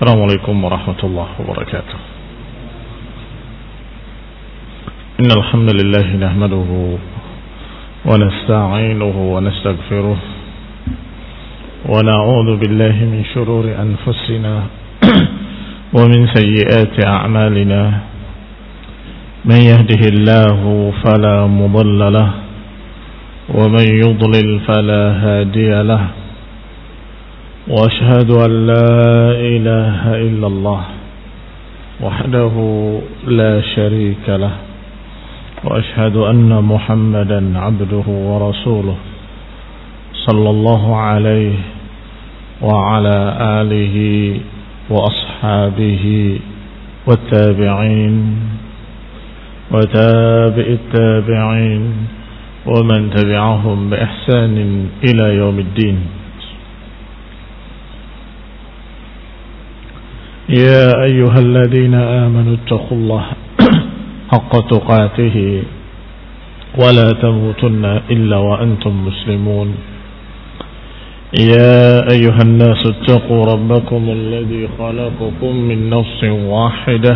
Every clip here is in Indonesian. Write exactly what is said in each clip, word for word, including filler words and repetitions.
Assalamualaikum warahmatullahi wabarakatuh. Innal hamdalillah nahmaduhu wa nasta'inuhu wa nastaghfiruh wa na'udzu billahi min shururi anfusina wa min sayyiati a'malina. Man yahdihillahu fala mudilla lahu wa man yudlil fala hadiya lahu. وأشهد أن لا إله إلا الله وحده لا شريك له وأشهد أن محمدا عبده ورسوله صلى الله عليه وعلى آله وأصحابه والتابعين وتابع التابعين ومن تبعهم بإحسان إلى يوم الدين. يا أيها الذين آمنوا اتقوا الله حق تقاته ولا تموتن إلا وأنتم مسلمون. يا أيها الناس اتقوا ربكم الذي خلقكم من نفس واحدة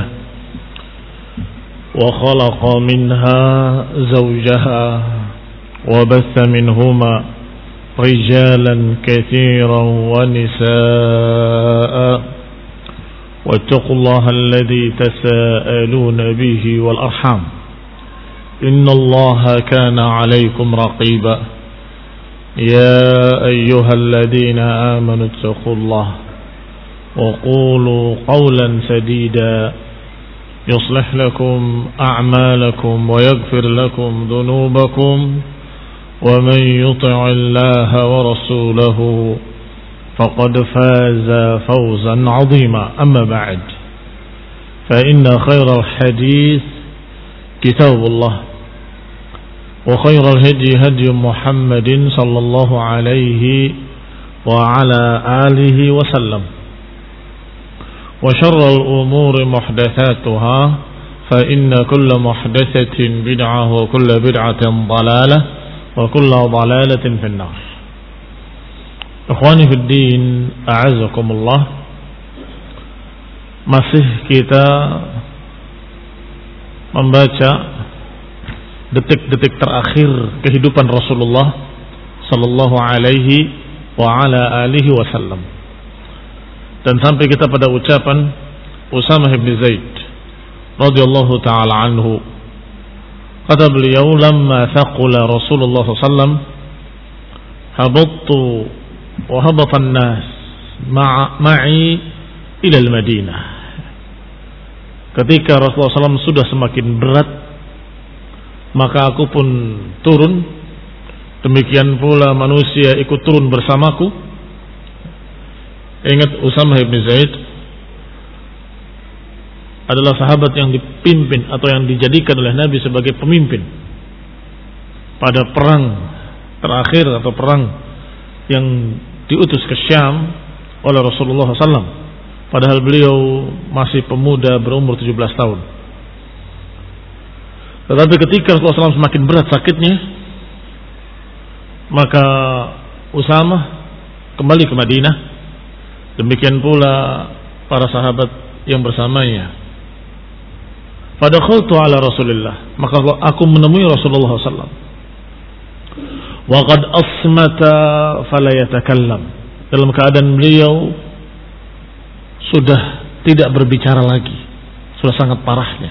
وخلق منها زوجها وبث منهما رجالا كثيرا ونساء واتقوا الله الذي تساءلون به والأرحام إن الله كان عليكم رقيبا. يا أيها الذين آمنوا اتقوا الله وقولوا قولا سديدا يصلح لكم أعمالكم ويغفر لكم ذنوبكم ومن يطع الله ورسوله فقد فاز فوزا عظيما. أما بعد فإن خير الحديث كتاب الله وخير الهدي هدي محمد صلى الله عليه وعلى آله وسلم وشر الأمور محدثاتها فإن كل محدثة بدعة وكل بدعة ضلالة وكل ضلالة في النار. Ikhwani fiddin, a'azakumullah. Masih kita membaca detik-detik terakhir kehidupan Rasulullah sallallahu alaihi wa ala alihi wasallam. Dan sampai kita pada ucapan Usamah bin Zaid radhiyallahu taala anhu. Kata beliau, "Lamma thaqula Rasulullah sallallahu alaihi wasallam habattu وهبط الناس مع معي إلى المدينة." Ketika Rasulullah sallallahu alaihi wasallam sudah semakin berat, maka aku pun turun. Demikian pula manusia ikut turun bersamaku. Ingat, Usamah bin Zaid adalah sahabat yang dipimpin atau yang dijadikan oleh Nabi sebagai pemimpin pada perang terakhir atau perang yang diutus ke Syam oleh Rasulullah sallallahu alaihi wasallam, padahal beliau masih pemuda berumur tujuh belas tahun. Tetapi ketika Rasulullah sallallahu alaihi wasallam semakin berat sakitnya, maka Usamah kembali ke Madinah. Demikian pula para sahabat yang bersamanya. Fadakhaltu ala Rasulillah, maka aku menemui Rasulullah sallallahu alaihi wasallam. Wa qad asmata fala yatakallam, dalam keadaan beliau sudah tidak berbicara lagi, sudah sangat parahnya.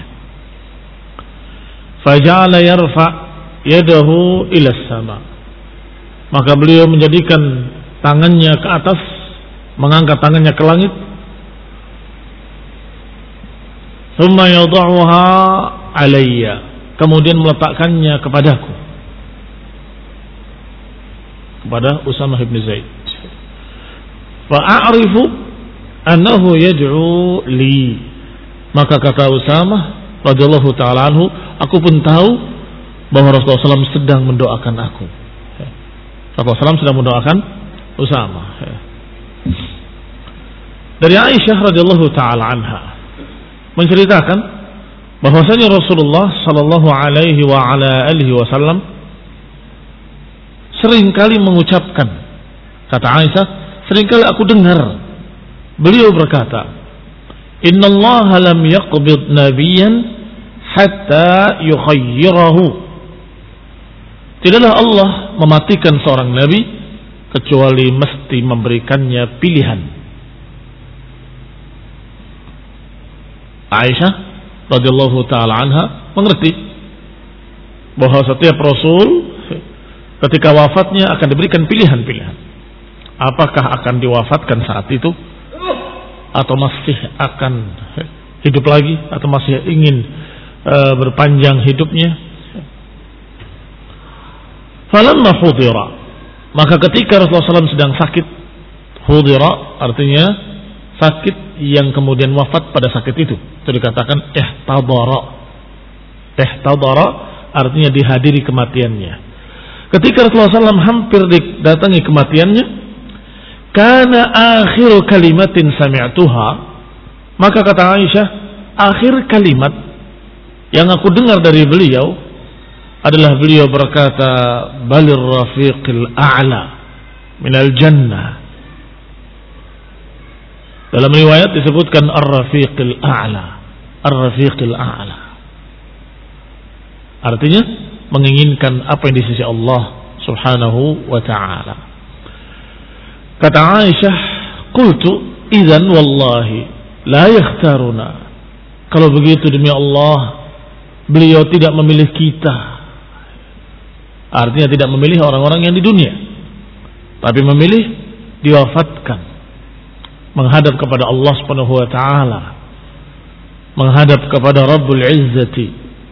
Faja'ala yarfa yadahu ila sama, maka beliau menjadikan tangannya ke atas, mengangkat tangannya ke langit. Thumma yad'uha alayya, kemudian meletakkannya kepadaku, kepada Usamah bin Zaid. Fa'arifu annahu yad'u li, maka kata Usamah radhiyallahu ta'ala anhu, aku pun tahu bahwa Rasulullah sallallahu alaihi wasallam sedang mendoakan aku. Rasulullah sallallahu alaihi wasallam sedang mendoakan Usamah. Dari Aisyah radhiyallahu ta'ala anha menceritakan bahwasanya Rasulullah sallallahu alaihi wa ala alihi wasallam seringkali mengucapkan, kata Aisyah, seringkali aku dengar beliau berkata, innallaha lam yaqbid nabiyyan hatta yukhayyirahu. Tidaklah Allah mematikan seorang nabi kecuali mesti memberikannya pilihan. Aisyah radhiyallahu taala anha mengerti bahwa setiap rasul ketika wafatnya akan diberikan pilihan-pilihan. Apakah akan diwafatkan saat itu atau masih akan hidup lagi atau masih ingin uh, berpanjang hidupnya. Falamma hudira, maka ketika Rasulullah shallallahu alaihi wasallam sedang sakit, hudira artinya sakit yang kemudian wafat pada sakit itu. Itu dikatakan ihtadara. Ihtadara artinya dihadiri kematiannya. Ketika Rasulullah shallallahu alaihi wasallam hampir didatangi kematiannya, kana akhiru kalimatin sami'tuha, maka kata Aisyah, akhir kalimat yang aku dengar dari beliau adalah beliau berkata, balir rafiqil a'la minal jannah. Dalam riwayat disebutkan ar-rafiqil a'la, ar-rafiqil a'la. Artinya menginginkan apa yang di sisi Allah Subhanahu wa ta'ala. Kata Aisyah, qultu idzan wallahi la yakhtaruna. Kalau begitu demi Allah, beliau tidak memilih kita. Artinya tidak memilih orang-orang yang di dunia, tapi memilih diwafatkan, menghadap kepada Allah Subhanahu wa taala, menghadap kepada Rabbul Izzati.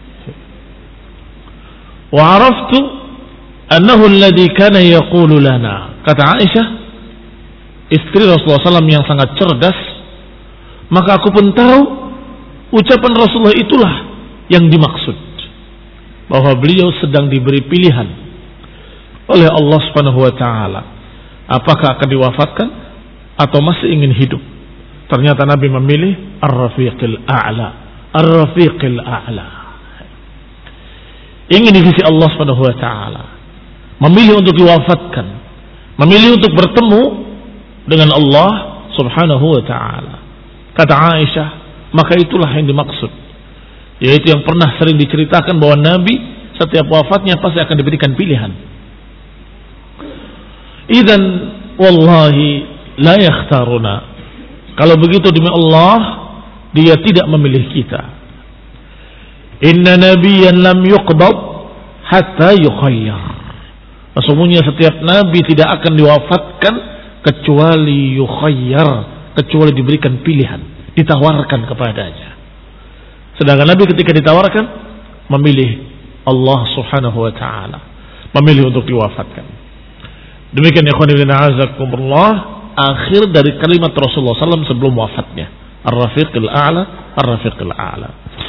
Wa araftu annahu alladhi kana yaqulu lana. Kata Aisyah, istri Rasulullah shallallahu alaihi wasallam yang sangat cerdas, maka aku pun tahu ucapan Rasulullah itulah yang dimaksud, bahwa beliau sedang diberi pilihan oleh Allah Subhanahu wa taala, apakah akan diwafatkan atau masih ingin hidup. Ternyata Nabi memilih ar-rafiqil a'la, ar-rafiqil a'la. Ingin di sisi Allah Subhanahu wa taala, memilih untuk diwafatkan, memilih untuk bertemu dengan Allah Subhanahu wa taala. Kata Aisyah, maka itulah yang dimaksud, yaitu yang pernah sering diceritakan bahwa Nabi setiap wafatnya pasti akan diberikan pilihan. Idzan wallahi la yakhtaruna. Kalau begitu demi Allah, dia tidak memilih kita. Inna nabiyyan lam yuqbad hatta yukhayyar. Sesungguhnya setiap nabi tidak akan diwafatkan kecuali yukhayyar, kecuali diberikan pilihan, ditawarkan kepadanya. Sedangkan Nabi ketika ditawarkan memilih Allah Subhanahu wa taala, memilih untuk diwafatkan. Demikian ikhwan fillah azakumullah, akhir dari kalimat Rasulullah sallallahu alaihi wasallam sebelum wafatnya, ar-rafiqil a'la, ar-rafiqil a'la.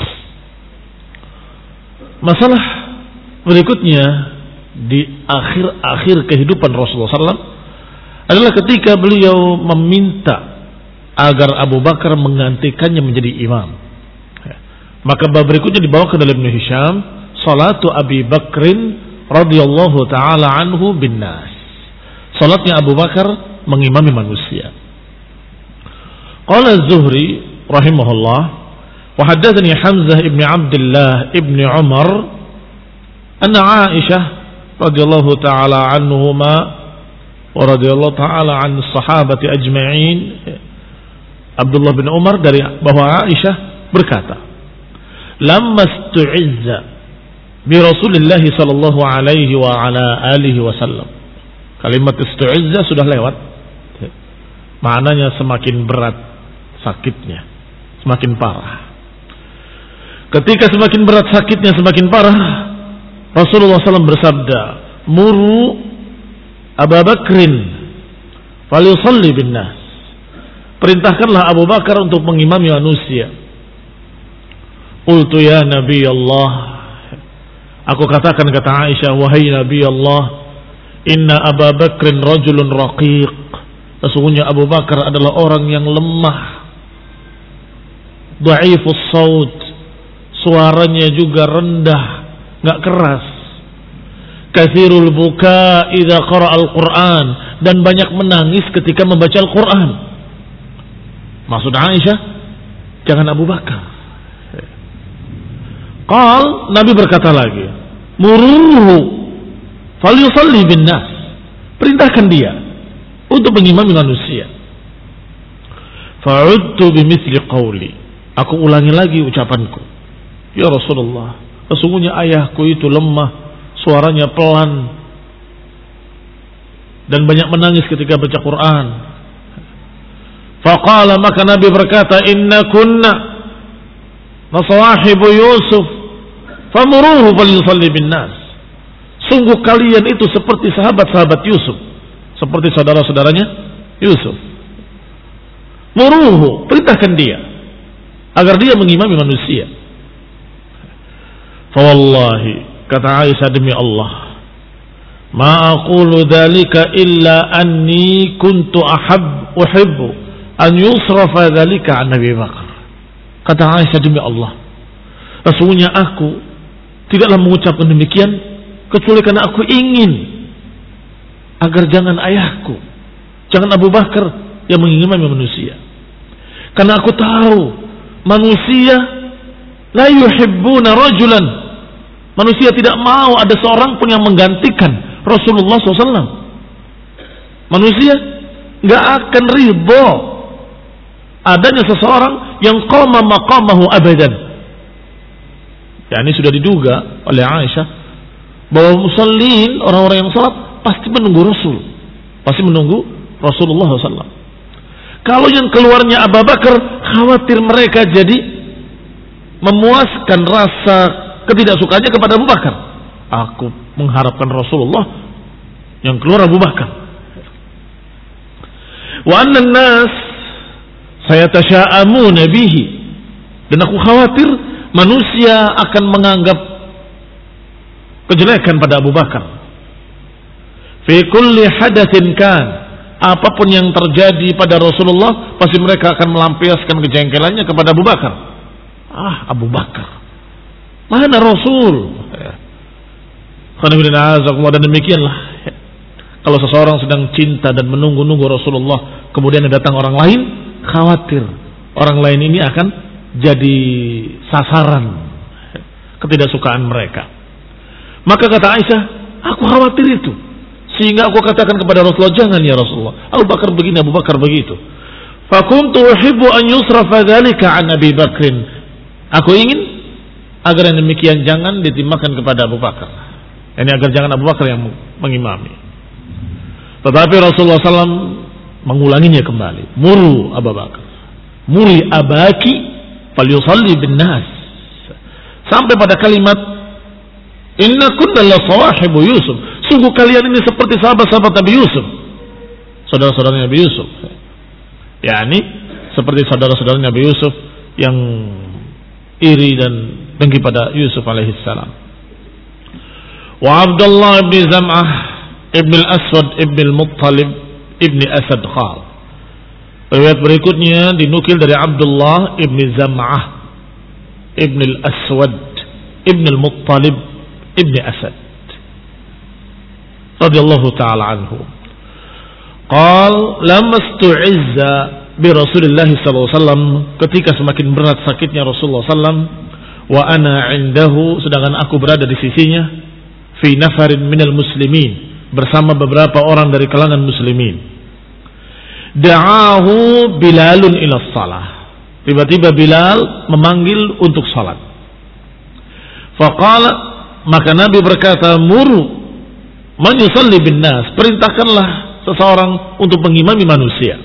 Masalah berikutnya di akhir-akhir kehidupan Rasulullah sallallahu alaihi wasallam adalah ketika beliau meminta agar Abu Bakar menggantikannya menjadi imam. Maka bab berikutnya dibawakan oleh Ibnu Hisham, salatu Abi Bakrin radhiyallahu taala anhu bin nas. Salatnya Abu Bakar mengimami manusia. Qala Az-Zuhri rahimahullah, wa haddatsani Hamzah ibn Abdullah ibn Umar anna Aisyah radhiyallahu taala anhuma wa radhiyallahu taala an sahabati ajma'in. Abdullah bin Umar dari bahwa Aisyah berkata, lamma stu'izza bi Rasulillah sallallahu alaihi wa ala alihi wasallam. Kalimat istu'izza sudah lewat. Maknanya semakin berat sakitnya, semakin parah. Ketika semakin berat sakitnya, semakin parah, Rasulullah sallallahu alaihi wasallam bersabda, muru Abu Bakrin falyusalli bin nas. Perintahkanlah Abu Bakar untuk mengimami manusia. Qultu ya Nabi Allah, aku katakan, kata Aisyah, wahai Nabi Allah, inna Abu Bakrin rajulun raqiq. Sesungguhnya Abu Bakar adalah orang yang lemah, dhaifus saut, suaranya juga rendah, enggak keras. Katsirul buka idza qara'a al-Qur'an, dan banyak menangis ketika membaca Al-Qur'an. Maksud Aisyah, jangan Abu Bakar. Qal, Nabi berkata lagi, muruhu falyusalli bin nas. Perintahkan dia untuk mengimami manusia. Fa'udtu bimithli qawli. Aku ulangi lagi ucapanku. Ya Rasulullah, sesungguhnya ayahku itu lemah, suaranya pelan, dan banyak menangis ketika baca Quran. Faqala, maka Nabi berkata, inna kunna nasawahibu Yusuf famuruhu falyusalli bin nas. Sungguh kalian itu seperti sahabat-sahabat Yusuf, seperti saudara-saudaranya Yusuf. Muruhu, perintahkan dia agar dia mengimami manusia. Fa wallahi, kata Aisyah, demi Allah, ma aqulu dzalika illa anni kuntu ahab uhibbu an yusrafa dzalika an Nabi Bakar. Kata Aisyah, demi Allah, sesungguhnya aku tidaklah mengucapkan demikian kecuali karena aku ingin agar jangan ayahku, jangan Abu Bakar yang mengimami manusia. Karena aku tahu manusia la yuhibbuna rajulan, manusia tidak mau ada seorang pun yang menggantikan Rasulullah shallallahu alaihi wasallam. Manusia nggak akan ridho adanya seseorang yang qama maqamahu abadan. Ya, ini sudah diduga oleh Aisyah bahwa musallin, orang-orang yang salat, pasti menunggu Rasul, pasti menunggu Rasulullah shallallahu alaihi wasallam. Kalau yang keluarnya Abu Bakar, khawatir mereka jadi memuaskan rasa ketidaksukaannya kepada Abu Bakar. Aku mengharapkan Rasulullah, yang keluar Abu Bakar. Wa anna an-nas sayatasha'amuna bihi, dan aku khawatir manusia akan menganggap kejelekan pada Abu Bakar. Fi kulli hadatsin kan, apapun yang terjadi pada Rasulullah, pasti mereka akan melampiaskan kejengkelannya kepada Abu Bakar. Ah, Abu Bakar, mana Rasul? Dan demikianlah, kalau seseorang sedang cinta dan menunggu-nunggu Rasulullah, kemudian datang orang lain, khawatir orang lain ini akan jadi sasaran ketidaksukaan mereka. Maka kata Aisyah, aku khawatir itu, sehingga aku katakan kepada Rasulullah, jangan ya Rasulullah, Abu Bakar begini, Abu Bakar begitu. Fakuntu uhibbu an yusrafa dzalika an Abi Bakrin. Aku ingin agar yang demikian jangan ditimpakan kepada Abu Bakar. Ini agar jangan Abu Bakar yang mengimami. Tetapi Rasulullah shallallahu alaihi wasallam mengulanginya kembali. Muru Abu Bakar, muri abaki falyusalli bin nas, sampai pada kalimat inna kunna la sawahibu Yusuf. Sungguh kalian ini seperti sahabat-sahabat Nabi Yusuf, saudara-saudara Nabi Yusuf. Ya, ini seperti saudara-saudara Nabi Yusuf yang iri dan dengki pada Yusuf alaihissalam. Wa Abdullah bin Zam'ah ibn al-Aswad ibn al-Muttalib ibn Asad qal. Riwayat berikutnya dinukil dari Abdullah ibn Zam'ah ibn al-Aswad ibn al-Muttalib ibn Asad radhiyallahu ta'ala anhu. Qal lamastu'izza bi Rasulillah sallallahu alaihi wasallam, ketika semakin berat sakitnya Rasulullah sallallahu alaihi wasallam, wa ana indahu, sedangkan aku berada di sisinya, fi nafarin minal muslimin, bersama beberapa orang dari kalangan muslimin. Da'ahu Bilalun ila shalah, tiba-tiba Bilal memanggil untuk salat. Faqala, maka Nabi berkata, muru man yusalli bin nas, perintahkanlah seseorang untuk mengimami manusia.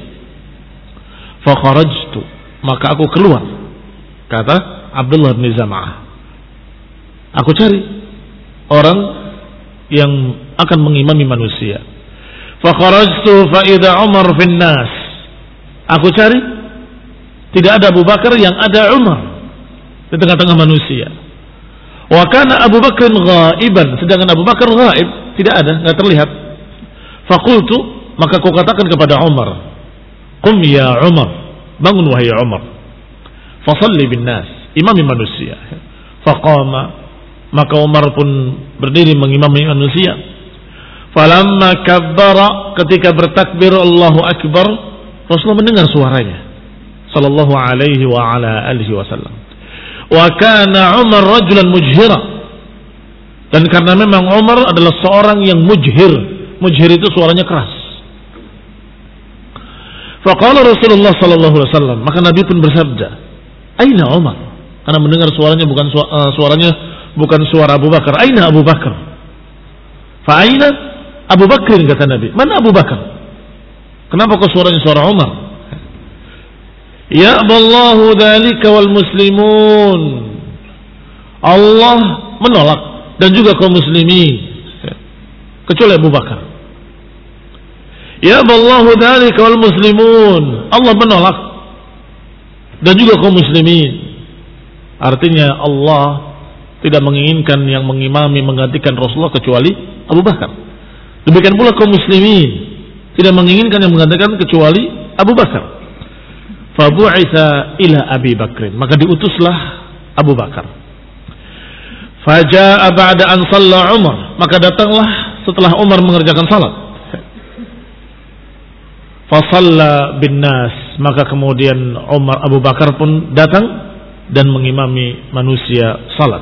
Fakharajtu, maka aku keluar, kata Abdullah bin Zam'ah, aku cari orang yang akan mengimami manusia. Fakharajtu fa idza Umar fin nas, aku cari, tidak ada Abu Bakar, yang ada Umar di tengah-tengah manusia. Wa kana Abu Bakar ghaiban, sedangkan Abu Bakar ghaib, tidak ada, enggak terlihat. Faqultu, maka aku katakan kepada Umar, qum ya Umar, bangun wahai Umar, fasalli bin nas, imami manusia. Faqama, maka Umar pun berdiri mengimami manusia. Falamma kabbara, ketika bertakbir Allahu Akbar, Rasulullah mendengar suaranya. sallallahu alaihi wa ala alihi wasallam. Wa kana Umar rajulan mujhira. Dan karena memang Umar adalah seorang yang mujhir. Mujhir itu suaranya keras. Faqala Rasulullah sallallahu alaihi wasallam, maka Nabi pun bersabda, "Aina Umar?" Karena mendengar suaranya bukan suaranya bukan suara Abu Bakar. "Aina Abu Bakar?" Fa aina Abu Bakr, kata Nabi. "Mana Abu Bakar?" Kenapa kok suaranya suara Umar? "Ya Allahu dzalika wal muslimun." Allah menolak dan juga kaum muslimin, kecuali Abu Bakar. "Ya Allahu dzalika wal muslimun." Allah menolak dan juga kaum muslimin. Artinya Allah tidak menginginkan yang mengimami menggantikan Rasulullah kecuali Abu Bakar. Demikian pula kaum muslimin tidak menginginkan yang menggantikan kecuali Abu Bakar. Fabu'itsa ila Abi Bakr, maka diutuslah Abu Bakar. Faja'a ba'da an shalla Umar, maka datanglah setelah Umar mengerjakan salat. Fasalla bin nas, maka kemudian Umar Abu Bakar pun datang dan mengimami manusia salat.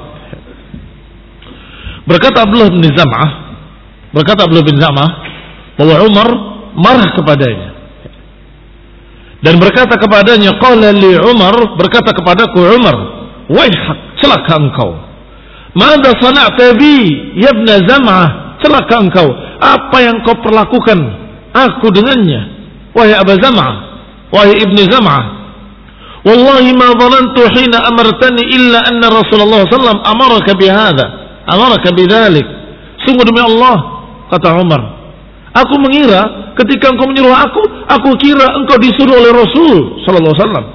Berkata Abdullah bin Zam'ah, berkata Abdullah bin Zam'ah bahwa Umar marah kepadanya dan berkata kepadanya, qala li Umar, berkata kepadaku Umar, waihak, celaka engkau. Mada sana'ta bi ya ibn Zam'ah, celaka engkau, apa yang kau perlakukan aku dengannya wahai Abu Zam'ah, wahai ibn Zam'ah. Wallahi ma dhanantu hina amartani illa anna Rasulullah sallallahu alaihi wasallam amaraka bihadza, amaraka bidzalik. Sungguh demi Allah, kata Umar, aku mengira ketika engkau menyuruh aku, aku kira engkau disuruh oleh Rasul sallallahu alaihi wasallam.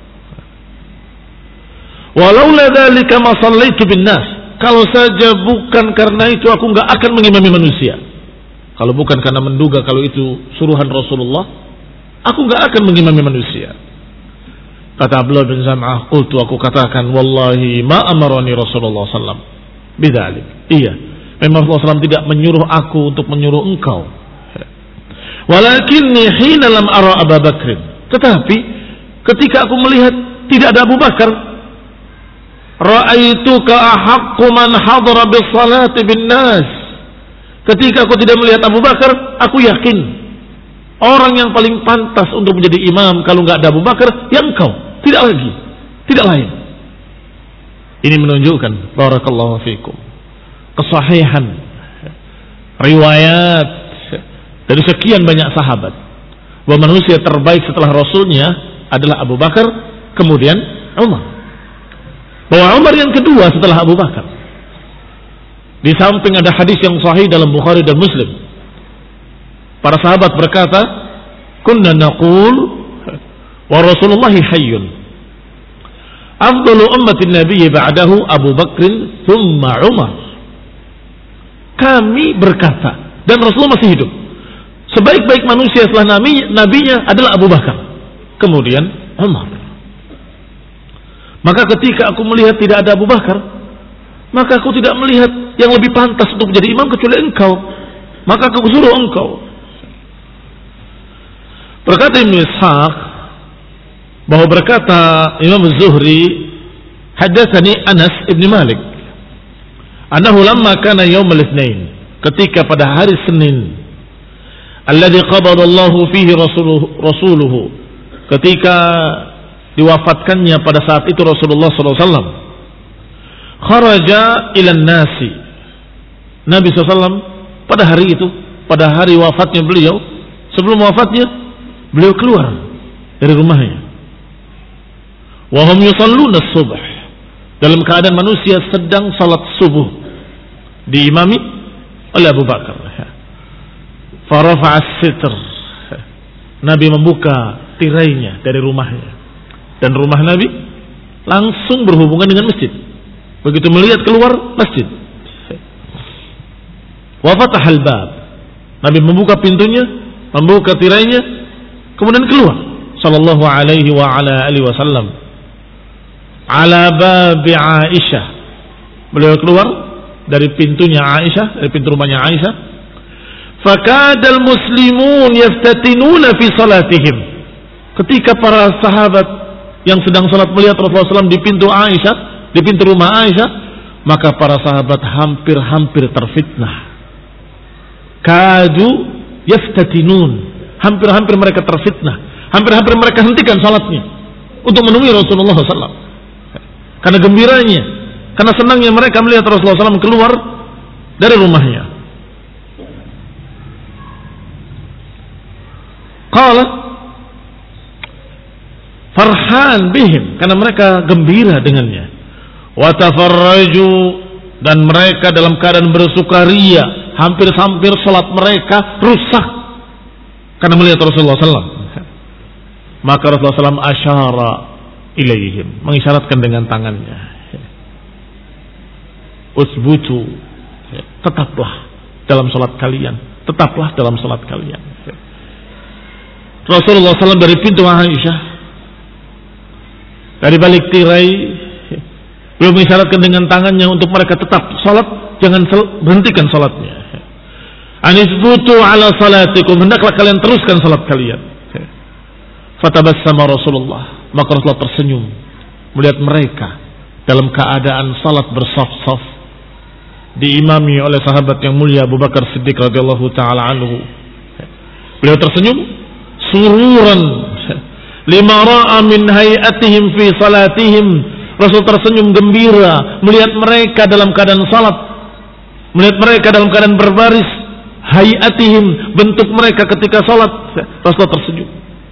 Walaula dzalika ma shallaitu bin nas, kalau saja bukan karena itu aku enggak akan mengimami manusia. Kalau bukan karena menduga kalau itu suruhan Rasulullah, aku enggak akan mengimami manusia. Kata Abdullah bin Zam'ah, qultu, aku katakan, wallahi ma amarani Rasulullah sallallahu alaihi wasallam bidzalik. Iya, memang Rasulullah sallallahu alaihi wasallam tidak menyuruh aku untuk menyuruh engkau. Walakinni hina lam ara Abu Bakr, tetapi ketika aku melihat tidak ada Abu Bakar, ra'aituka ahaqqu man hadara bis salati bin nas. Ketika aku tidak melihat Abu Bakar, aku yakin orang yang paling pantas untuk menjadi imam kalau enggak ada Abu Bakar, ya engkau, tidak lagi, tidak lain. Ini menunjukkan barakallahu fikum kesahihan riwayat dari sekian banyak sahabat bahwa manusia terbaik setelah Rasulnya adalah Abu Bakar, kemudian Umar. Bahwa Umar yang kedua setelah Abu Bakar. Di samping ada hadis yang sahih dalam Bukhari dan Muslim. Para sahabat berkata, kunna naqul wa Rasulullahi hayyun, afdalu ummatin nabiyyi ba'dahu Abu Bakr thumma Umar. Kami berkata, dan Rasulullah masih hidup, sebaik-baik manusia setelah nabi, nabinya adalah Abu Bakar, kemudian Umar. Maka ketika aku melihat tidak ada Abu Bakar, maka aku tidak melihat yang lebih pantas untuk menjadi imam kecuali engkau, maka aku suruh engkau. Berkata Ibnu Ishaq bahwa berkata Imam Az-Zuhri, hadatsani Anas ibn Malik annahu lamma kana yaum al-itsnain, ketika pada hari Senin, alladzi qabada Allahu fihi rasuluhu, rasuluhu, ketika diwafatkannya pada saat itu Rasulullah sallallahu alaihi wasallam, kharaja ila nasi, Nabi sallallahu alaihi wasallam pada hari itu, pada hari wafatnya beliau, sebelum wafatnya beliau keluar dari rumahnya. Wa hum yusalluna as-subh, dalam keadaan manusia sedang salat subuh, diimami oleh Abu Bakar. Farafa'a as-sitr, Nabi membuka tirainya dari rumahnya, dan rumah Nabi langsung berhubungan dengan masjid. Begitu melihat keluar masjid, wa fatahal bab, Nabi membuka pintunya, membuka tirainya, kemudian keluar sallallahu alaihi wa ala alihi wasallam ala babi Aisyah. Beliau keluar dari pintunya Aisyah, dari pintu rumahnya Aisyah. Fakadal muslimun yaftatinuna fi salatihim, ketika para sahabat yang sedang salat melihat Rasulullah shallallahu alaihi wasallam di pintu Aisyah, di pintu rumah Aisyah, maka para sahabat hampir-hampir terfitnah. Kadu yaftatinun, hampir-hampir mereka terfitnah, hampir-hampir mereka hentikan salatnya untuk menemui Rasulullah shallallahu alaihi wasallam. Karena gembiranya, karena senangnya mereka melihat Rasulullah shallallahu alaihi wasallam keluar dari rumahnya. Qala farhan bihim, karena mereka gembira dengannya. Wa tafarraju, dan mereka dalam keadaan bersukaria, hampir-hampir salat mereka rusak karena melihat Rasulullah shallallahu alaihi wasallam. Maka Rasulullah shallallahu alaihi wasallam asyara ilaihim, mengisyaratkan dengan tangannya, usbutu, tetaplah dalam salat kalian, tetaplah dalam salat kalian. Rasulullah shallallahu alaihi wasallam dari pintu Aisyah, dari balik tirai, beliau mengisyaratkan dengan tangannya untuk mereka tetap salat, jangan berhentikan salatnya. Anisbutu ala salatikum, hendaklah kalian teruskan salat kalian. Fatabassama Rasulullah, maka Rasulullah tersenyum melihat mereka dalam keadaan salat bersaf-saf, diimami oleh sahabat yang mulia Abu Bakar Siddiq radhiyallahu taala anhu. Beliau tersenyum sururan lima ra'a min hayatihim fi salatihim. Rasul tersenyum gembira melihat mereka dalam keadaan salat, melihat mereka dalam keadaan berbaris. Hayatihim, bentuk mereka ketika salat. Rasul tersenyum.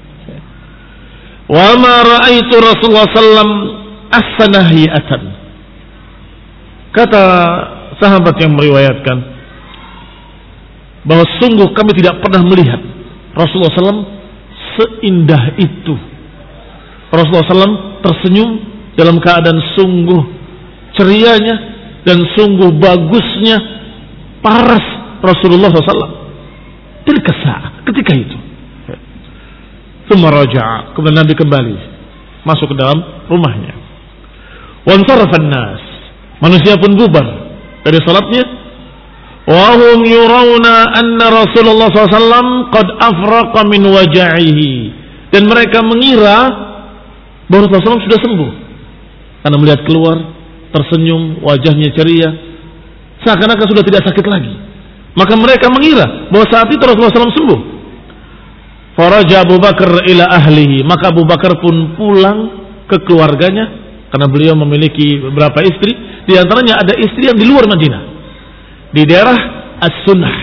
Wa ma ra'aitu Rasulullah sallallahu alaihi wasallam ahsana hayatan. Kata sahabat yang meriwayatkan bahwa sungguh kami tidak pernah melihat Rasulullah sallallahu alaihi wasallam seindah itu. Rasulullah sallallahu alaihi wasallam tersenyum dalam keadaan sungguh cerianya dan sungguh bagusnya paras Rasulullah sallallahu alaihi wasallam. Tilka saat, ketika itu. Tsumma raja'a, kemudian Nabi kembali masuk ke dalam rumahnya. Wa ansarafan nas, manusia pun bubar dari salatnya. Wa hum yurawna anna Rasulullah sallallahu alaihi wasallam qad afraqa min waj'ihi, dan mereka mengira bahwa Rasulullah sallallahu alaihi wasallam sudah sembuh karena melihat keluar tersenyum, wajahnya ceria, seakan-akan sudah tidak sakit lagi. Maka mereka mengira bahwa saat itu Rasulullah sallallahu alaihi wasallam sembuh. Faraja Abu Bakar ila ahlihi, maka Abu Bakar pun pulang ke keluarganya, karena beliau memiliki beberapa istri, di antaranya ada istri yang di luar Madinah, di daerah As-Sunnah,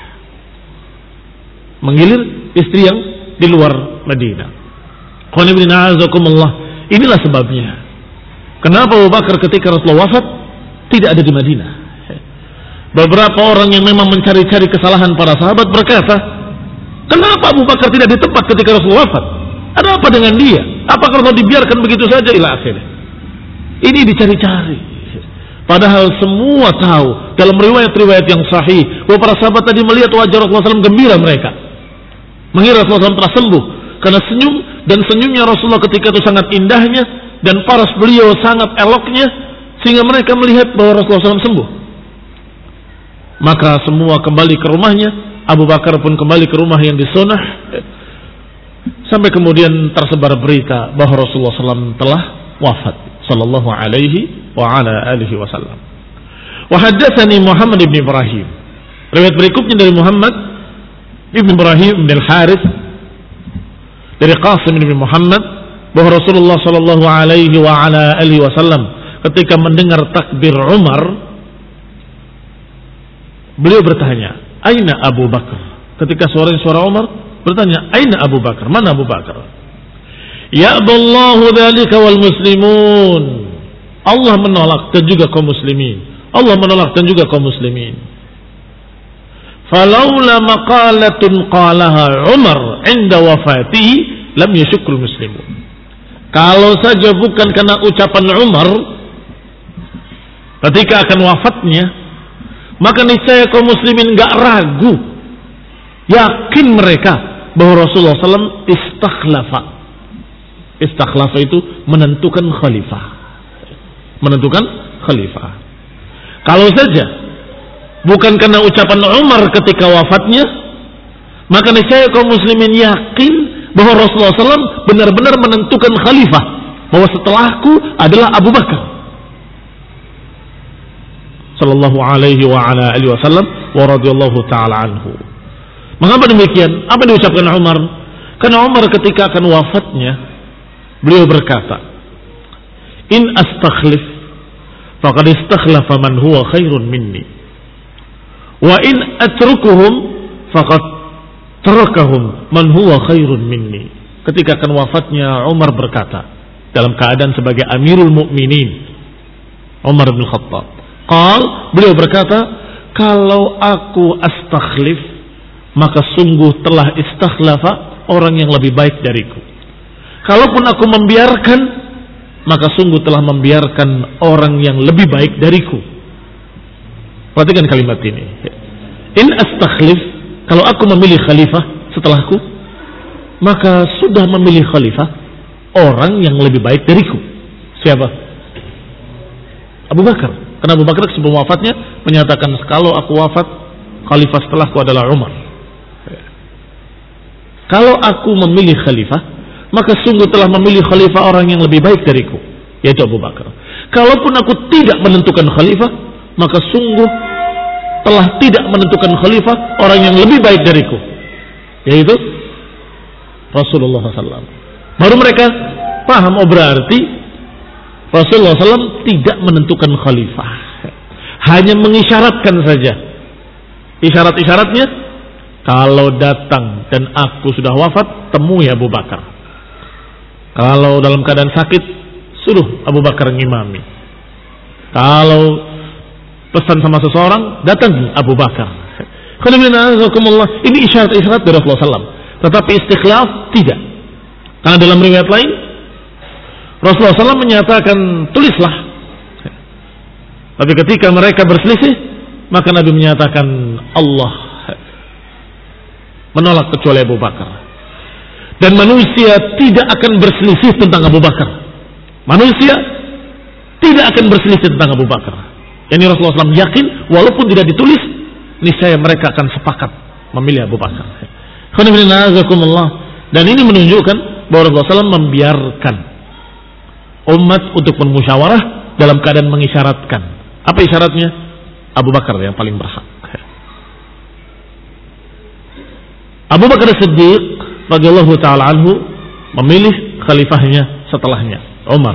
menggilir istri yang di luar Madinah. Inilah sebabnya kenapa Abu Bakar ketika Rasulullah wafat tidak ada di Madinah. Beberapa orang yang memang mencari-cari kesalahan para sahabat berkata, kenapa Abu Bakar tidak di tempat ketika Rasulullah wafat? Ada apa dengan dia? Apakah Rasul dibiarkan begitu saja? Ila akhirnya. Ini dicari-cari. Padahal semua tahu dalam riwayat-riwayat yang sahih bahwa para sahabat tadi melihat wajah Rasulullah shallallahu alaihi wasallam gembira mereka, mengira Rasulullah shallallahu alaihi wasallam telah sembuh karena senyum, dan senyumnya Rasulullah ketika itu sangat indahnya dan paras beliau sangat eloknya, sehingga mereka melihat bahwa Rasulullah shallallahu alaihi wasallam sembuh. Maka semua kembali ke rumahnya. Abu Bakar pun kembali ke rumah yang di Sunnah, sampai kemudian tersebar berita bahwa Rasulullah shallallahu alaihi wasallam telah wafat sallallahu alaihi wa ala alihi wasallam. Wa haddatsani Muhammad ibn Ibrahim. Riwayat berikutnya dari Muhammad ibn Ibrahim bin Al-Harith dari Qasim bin Muhammad bahwa Rasulullah sallallahu alaihi wa ala alihi wasallam ketika mendengar takbir Umar, beliau bertanya, "Aina Abu Bakar?" Ketika suara suara Umar bertanya, "Aina Abu Bakar? Mana Abu Bakar?" "Ya'ballahu dzalika wal muslimun." Allah menolak dan juga kaum muslimin. Allah menolak dan juga kaum muslimin. "Falaula maqalatun qalaha Umar 'inda wafatihi lam yashukul muslimun." Kalau saja bukan karena ucapan Umar ketika akan wafatnya, maka niscaya kaum muslimin gak ragu, yakin mereka bahwa Rasulullah shallallahu alaihi wasallam istakhlafa. Istakhlafa itu menentukan khalifah, menentukan khalifah. Kalau saja bukan karena ucapan Umar ketika wafatnya, maka niscaya kaum muslimin yakin bahwa Rasulullah shallallahu alaihi wasallam benar-benar menentukan khalifah bahwa setelahku adalah Abu Bakar sallallahu alaihi wa ala alihi wasallam wa radhiyallahu taala anhu. Mengapa demikian? Apa yang diucapkan Umar? Karena Umar ketika akan wafatnya, beliau berkata, "In astakhlif faqad istakhlafa man huwa khairun minni. Wa in atrukuhum faqad tarakahum man huwa khairun minni." Ketika akan wafatnya, Umar berkata dalam keadaan sebagai Amirul Mukminin, Umar bin Khattab, qal, beliau berkata, kalau aku astakhlif, maka sungguh telah istakhlafa orang yang lebih baik dariku. Kalaupun aku membiarkan, maka sungguh telah membiarkan orang yang lebih baik dariku. Perhatikan kalimat ini. In astakhlif, kalau aku memilih khalifah setelahku, maka sudah memilih khalifah orang yang lebih baik dariku. Siapa? Abu Bakar. Karena Abu Bakar sebelum wafatnya menyatakan, kalau aku wafat, khalifah setelahku adalah Umar. Kalau aku memilih khalifah, maka sungguh telah memilih khalifah orang yang lebih baik dariku, yaitu Abu Bakar. Kalaupun aku tidak menentukan khalifah, maka sungguh telah tidak menentukan khalifah orang yang lebih baik dariku, yaitu Rasulullah shallallahu alaihi wasallam. Baru mereka paham, oh berarti Rasulullah shallallahu alaihi wasallam tidak menentukan khalifah, hanya mengisyaratkan saja. Isyarat-isyaratnya, kalau datang dan aku sudah wafat, temui Abu Bakar. Kalau dalam keadaan sakit, suruh Abu Bakar ngimami. Kalau pesan sama seseorang, datang Abu Bakar. Ini isyarat-isyarat dari Rasulullah shallallahu alaihi wasallam. Tetapi istikhlaf tidak. Karena dalam riwayat lain, Rasulullah shallallahu alaihi wasallam menyatakan, tulislah. Tapi ketika mereka berselisih, maka Nabi menyatakan, Allah menolak kecuali Abu Bakar. Dan manusia tidak akan berselisih tentang Abu Bakar. Manusia tidak akan berselisih tentang Abu Bakar. Yani Rasulullah shallallahu alaihi wasallam yakin, walaupun tidak ditulis, niscaya mereka akan sepakat memilih Abu Bakar. Dan ini menunjukkan bahwa Rasulullah shallallahu alaihi wasallam membiarkan umat untuk bermusyawarah dalam keadaan mengisyaratkan. Apa isyaratnya? Abu Bakar yang paling berhak. Abu Bakar Siddiq radhiyallahu taala anhu memilih khalifahnya setelahnya, Umar.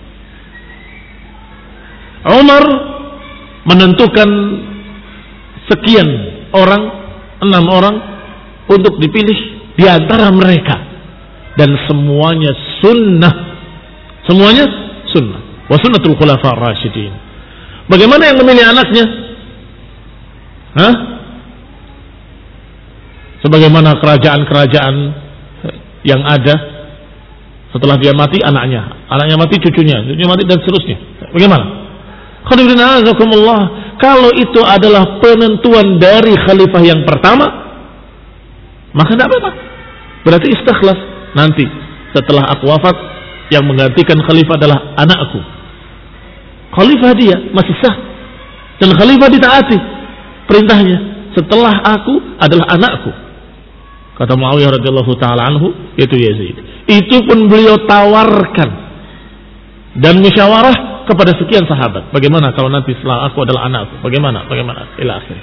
Umar menentukan sekian orang, enam orang untuk dipilih di antara mereka, dan semuanya sunnah, semuanya sunnah. Wa sunnatul khulafa ar-rasyidin. Bagaimana yang memilih anaknya? Hah? Sebagaimana kerajaan-kerajaan yang ada, setelah dia mati anaknya, anaknya mati cucunya, cucunya mati dan seterusnya. Bagaimana? Kalau itu adalah penentuan dari khalifah yang pertama, maka tidak apa-apa. Berarti istakhlaf. Nanti setelah aku wafat, yang menggantikan khalifah adalah anakku. Khalifah dia masih sah, dan khalifah ditaati perintahnya. Setelah aku adalah anakku. Kata Muawiyah radhiyallahu taala anhu, yaitu Yazid. Itu pun beliau tawarkan dan musyawarah kepada sekian sahabat. Bagaimana kalau nanti setelah aku adalah anakku? Bagaimana? Bagaimana? Ila akhir.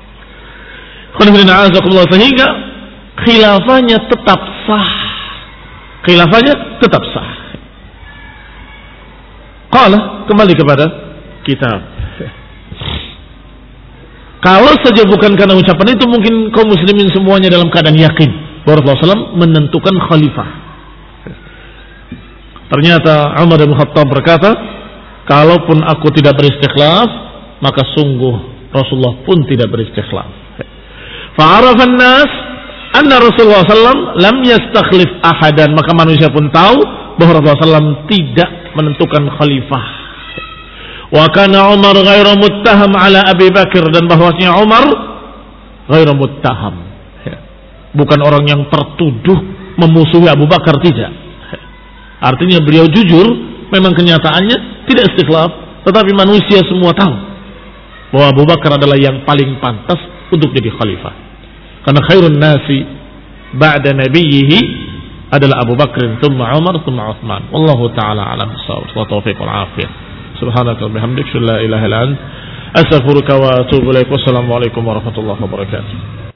Sehingga khilafahnya tetap sah. Khilafahnya tetap sah. Qala, kembali kepada kitab. Kalau saja bukan karena ucapan itu, mungkin kaum muslimin semuanya dalam keadaan yakin bahwa Rasulullah shallallahu alaihi wasallam menentukan khalifah. Ternyata Umar bin Khattab berkata, kalaupun aku tidak beristikhlaf, maka sungguh Rasulullah pun tidak beristikhlaf. Fa'arafan nas anna Rasulullah shallallahu alaihi wasallam lam yastakhlif ahadan, maka manusia pun tahu bahwa Rasulullah shallallahu alaihi wasallam tidak menentukan khalifah. Wa kana Umar ghairu muttaham ala Abi Bakar, dan bahwasanya Umar ghairu muttaham, bukan orang yang tertuduh memusuhi Abu Bakar, tidak. Artinya beliau jujur, memang kenyataannya tidak istikhlaf, tetapi manusia semua tahu bahwa Abu Bakar adalah yang paling pantas untuk jadi khalifah. Karena khairun nasi ba'da nabiyhi adalah Abu Bakr, thumma Umar, thumma Uthman. Wallahu taala alam bissawab. Wa taufiq wal afiyah. Subhanaka wa bihamdika la ilaha illa anta astaghfiruka wa atubu ilaik. Wassalamu alaikum warahmatullahi wabarakatuh.